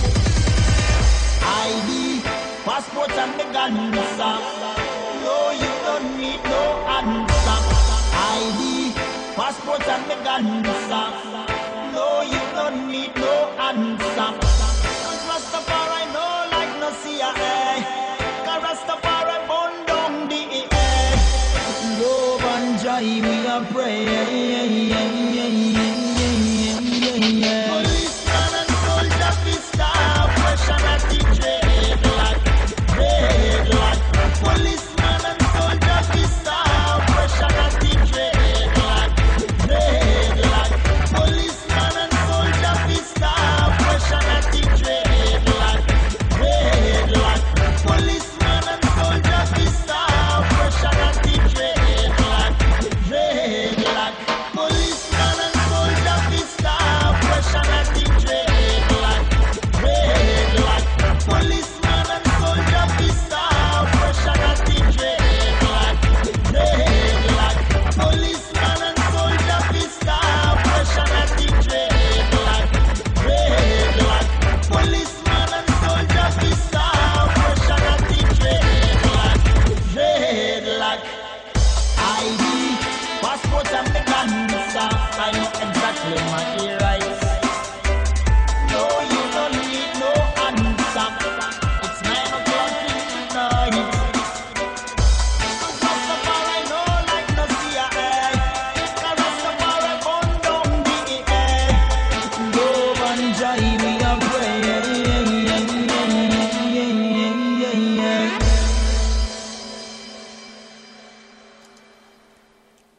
I D, passport and the gun, sir. No, you don't need no answer. I D, passport and the gun, sir. No, you don't need no answer. Cause Rastafari no like no C I A. Cause Rastafari burn down the air. Love and joy we a pray. Policeman and soldier vista, fresh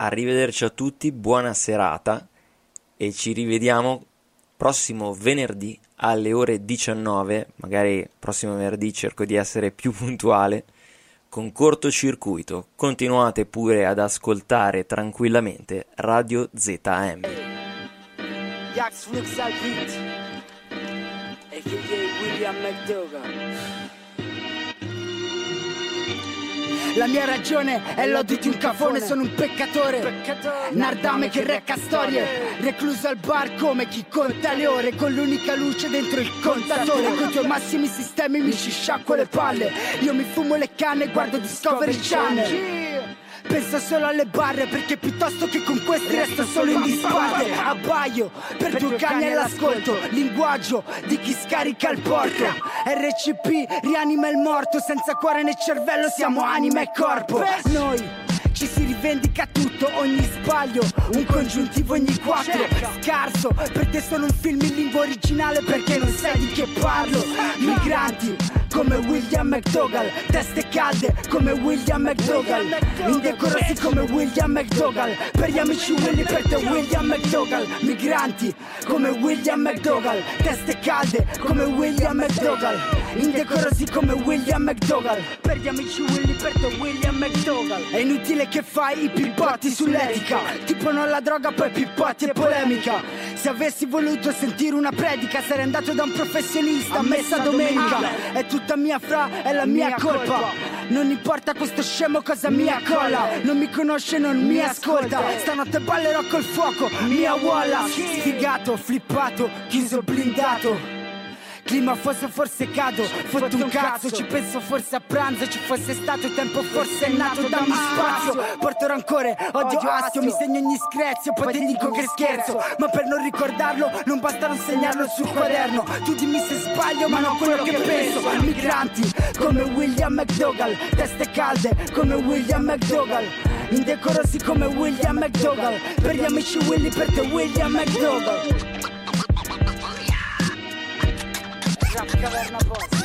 arrivederci a tutti, buona serata e ci rivediamo prossimo venerdì alle ore diciannove, magari prossimo venerdì cerco di essere più puntuale, con Cortocircuito. Continuate pure ad ascoltare tranquillamente Radio Z M. Jax Flexal Beat, a k a. William McDougall. La mia ragione è l'odio di un cafone, sono un peccatore, Nardame che recca storie, recluso al bar come chi conta le ore, con l'unica luce dentro il contatore, con i tuoi massimi sistemi mi ci sciacquo le palle, io mi fumo le canne e guardo Discovery Channel. Penso solo alle barre perché piuttosto che con questi resto solo in disparte. Abbaio per due cani all'ascolto, linguaggio di chi scarica il porto. R C P rianima il morto, senza cuore né cervello siamo anima e corpo. Noi ci si rivendica tutto, ogni sbaglio, un congiuntivo ogni quattro. Scarso, per te sono un film in lingua originale perché non sai di che parlo. Migranti, come William McDougall, teste calde come William McDougall, indecorosi come William McDougall, per gli amici Willy per te William McDougall. Migranti, come William McDougall, teste calde come William McDougall, indecorosi come William McDougall, per gli amici Willy per te William McDougall. È inutile che fai i pippotti sull'etica, tipo non la droga poi pippotti e polemica. Se avessi voluto sentire una predica sarei andato da un professionista a messa domenica. È tutta mia fra, è la mia colpa, non importa questo scemo cosa mi accolla, non mi conosce, non mi ascolta, stanotte ballerò col fuoco, mia walla. Sfigato, flippato, chiuso blindato, clima fosse forse cado, fotto un cazzo, ci penso forse a pranzo, ci fosse stato tempo forse è nato, dammi spazio, porto rancore, odio astio, mi segno ogni screzio, poi ti dico che scherzo, ma per non ricordarlo non basta non segnarlo sul quaderno, tu dimmi se sbaglio ma non quello che penso. Migranti come William McDougall, teste calde come William McDougall, indecorosi come William McDougall, per gli amici Willy per te William McDougall. Caverna Boss.